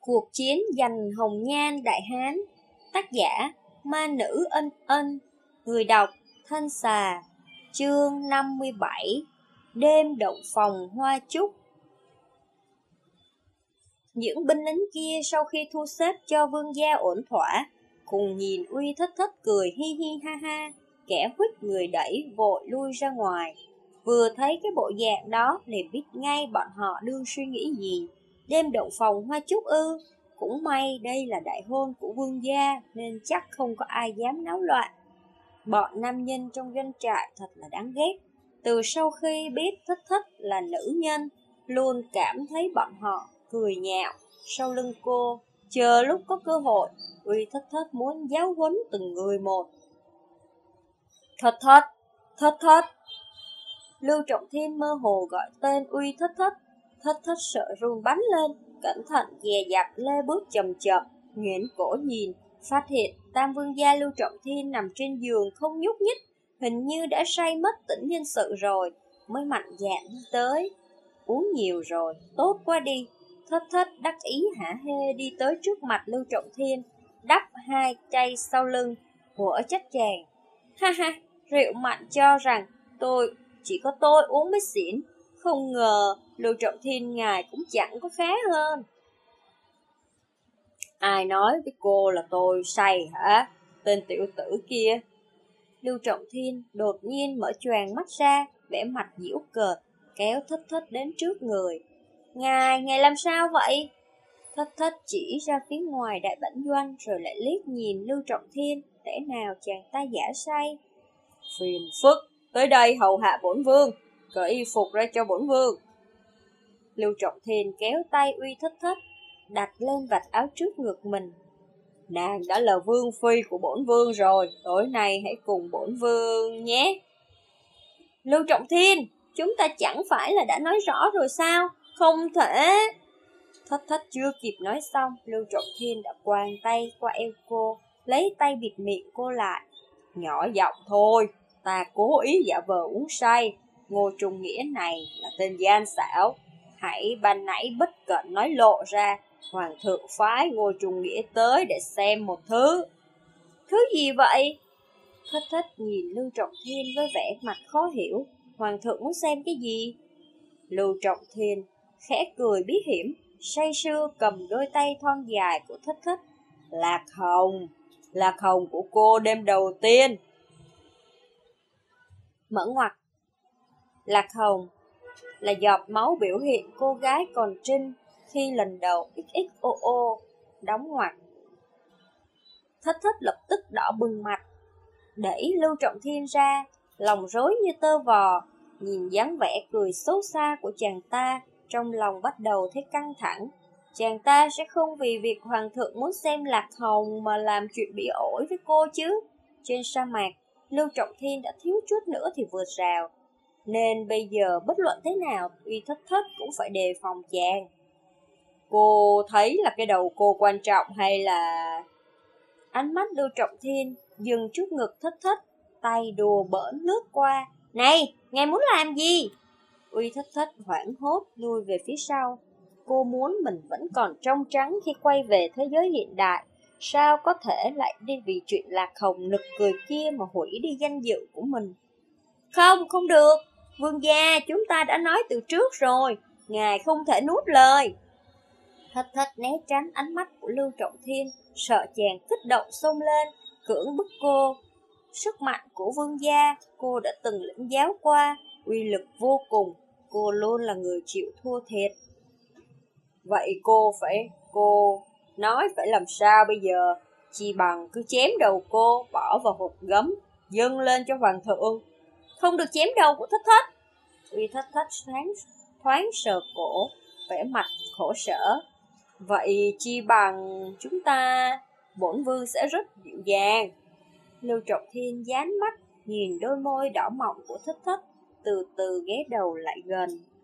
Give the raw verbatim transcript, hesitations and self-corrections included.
Cuộc chiến giành hồng nhan Đại Hán. Tác giả Ma Nữ Ân Ân. Người đọc Thanh Xà. Chương năm mươi bảy. Đêm động phòng hoa trúc. Những binh lính kia sau khi thu xếp cho vương gia ổn thỏa, cùng nhìn Uy Thất Thất cười hi hi ha ha, kẻ huých người đẩy vội lui ra ngoài. Vừa thấy cái bộ dạng đó liền biết ngay bọn họ đương suy nghĩ gì. Đêm động phòng hoa trúc ư? Cũng may đây là đại hôn của vương gia nên chắc không có ai dám náo loạn. Bọn nam nhân trong doanh trại thật là đáng ghét. Từ sau khi biết Thất Thất là nữ nhân, luôn cảm thấy bọn họ cười nhạo sau lưng cô. Chờ lúc có cơ hội, Uy Thất Thất muốn giáo huấn từng người một. Thất Thất, Thất Thất. Lưu Trọng Thiên mơ hồ gọi tên Uy Thất Thất. Thất Thất sợ run bắn lên, cẩn thận dè dặt lê bước chậm chậm, nghiến cổ nhìn, phát hiện Tam Vương gia Lưu Trọng Thiên nằm trên giường không nhúc nhích, hình như đã say mất tỉnh nhân sự rồi, mới mạnh dạn đi tới. Uống nhiều rồi, tốt quá đi. Thất Thất đắc ý hả hê đi tới trước mặt Lưu Trọng Thiên, đắp hai tay sau lưng, của trách chàng. Ha ha, rượu mạnh cho rằng tôi, chỉ có tôi uống mới xỉn, không ngờ Lưu Trọng Thiên ngài cũng chẳng có khá hơn. Ai nói với cô là tôi say hả? Tên tiểu tử kia. Lưu Trọng Thiên đột nhiên mở choàng mắt ra, vẻ mặt giễu cợt, kéo Thất Thất đến trước người. Ngài, ngài làm sao vậy? Thất Thất chỉ ra phía ngoài đại bản doanh rồi lại liếc nhìn Lưu Trọng Thiên, lẽ nào chàng ta giả say? Phiền phức, tới đây hầu hạ bổn vương, cởi y phục ra cho bổn vương. Lưu Trọng Thiên kéo tay Uy Thất Thất, đặt lên vạt áo trước ngực mình. Nàng đã là vương phi của bổn vương rồi, tối nay hãy cùng bổn vương nhé. Lưu Trọng Thiên, chúng ta chẳng phải là đã nói rõ rồi sao? Không thể. Thất Thất chưa kịp nói xong, Lưu Trọng Thiên đã quàng tay qua eo cô, lấy tay bịt miệng cô lại. Nhỏ giọng thôi, ta cố ý giả vờ uống say. Ngô Trung Nghĩa này là tên gian xảo. Hãy ban nãy bất cẩn nói lộ ra, Hoàng thượng phái Ngô Trung Nghĩa tới để xem một thứ. Thứ gì vậy? Thất Thất nhìn Lưu Trọng Thiên với vẻ mặt khó hiểu. Hoàng thượng muốn xem cái gì? Lưu Trọng Thiên khẽ cười bí hiểm, say sưa cầm đôi tay thon dài của Thất Thất. Lạc hồng, lạc hồng của cô đêm đầu tiên. Mở ngoặt. Lạc hồng là giọt máu biểu hiện cô gái còn trinh khi lần đầu ích ích ô ô, đóng ngoặt. Thất Thất lập tức đỏ bừng mặt, đẩy Lưu Trọng Thiên ra, lòng rối như tơ vò, nhìn dáng vẻ cười xấu xa của chàng ta, trong lòng bắt đầu thấy căng thẳng. Chàng ta sẽ không vì việc hoàng thượng muốn xem lạc hồng mà làm chuyện bị ổi với cô chứ. Trên sa mạc, Lưu Trọng Thiên đã thiếu chút nữa thì vượt rào, nên bây giờ bất luận thế nào, Uy Thất Thất cũng phải đề phòng chàng. Cô thấy là cái đầu cô quan trọng hay là... Ánh mắt Lưu Trọng Thiên dừng trước ngực Thất Thất, tay đùa bỡn lướt qua. Này, ngài muốn làm gì? Uy Thất Thất hoảng hốt lui về phía sau. Cô muốn mình vẫn còn trong trắng khi quay về thế giới hiện đại. Sao có thể lại đi vì chuyện lạc hồng nực cười kia mà hủy đi danh dự của mình? Không, không được. Vương gia, chúng ta đã nói từ trước rồi. Ngài không thể nuốt lời. Thất Thất né tránh ánh mắt của Lưu Trọng Thiên, sợ chàng kích động xông lên, cưỡng bức cô. Sức mạnh của vương gia, cô đã từng lĩnh giáo qua, uy lực vô cùng, cô luôn là người chịu thua thiệt. Vậy cô phải, cô nói phải làm sao bây giờ? Chỉ bằng cứ chém đầu cô, bỏ vào hộp gấm, dâng lên cho hoàng thượng. Không được chém đầu của Thất Thất. Uy Thất Thất thoáng, thoáng sờ cổ, vẻ mặt khổ sở. Vậy chi bằng chúng ta, bổn vương sẽ rất dịu dàng. Lưu Trọng Thiên dán mắt, nhìn đôi môi đỏ mọng của Thất Thất, từ từ ghé đầu lại gần.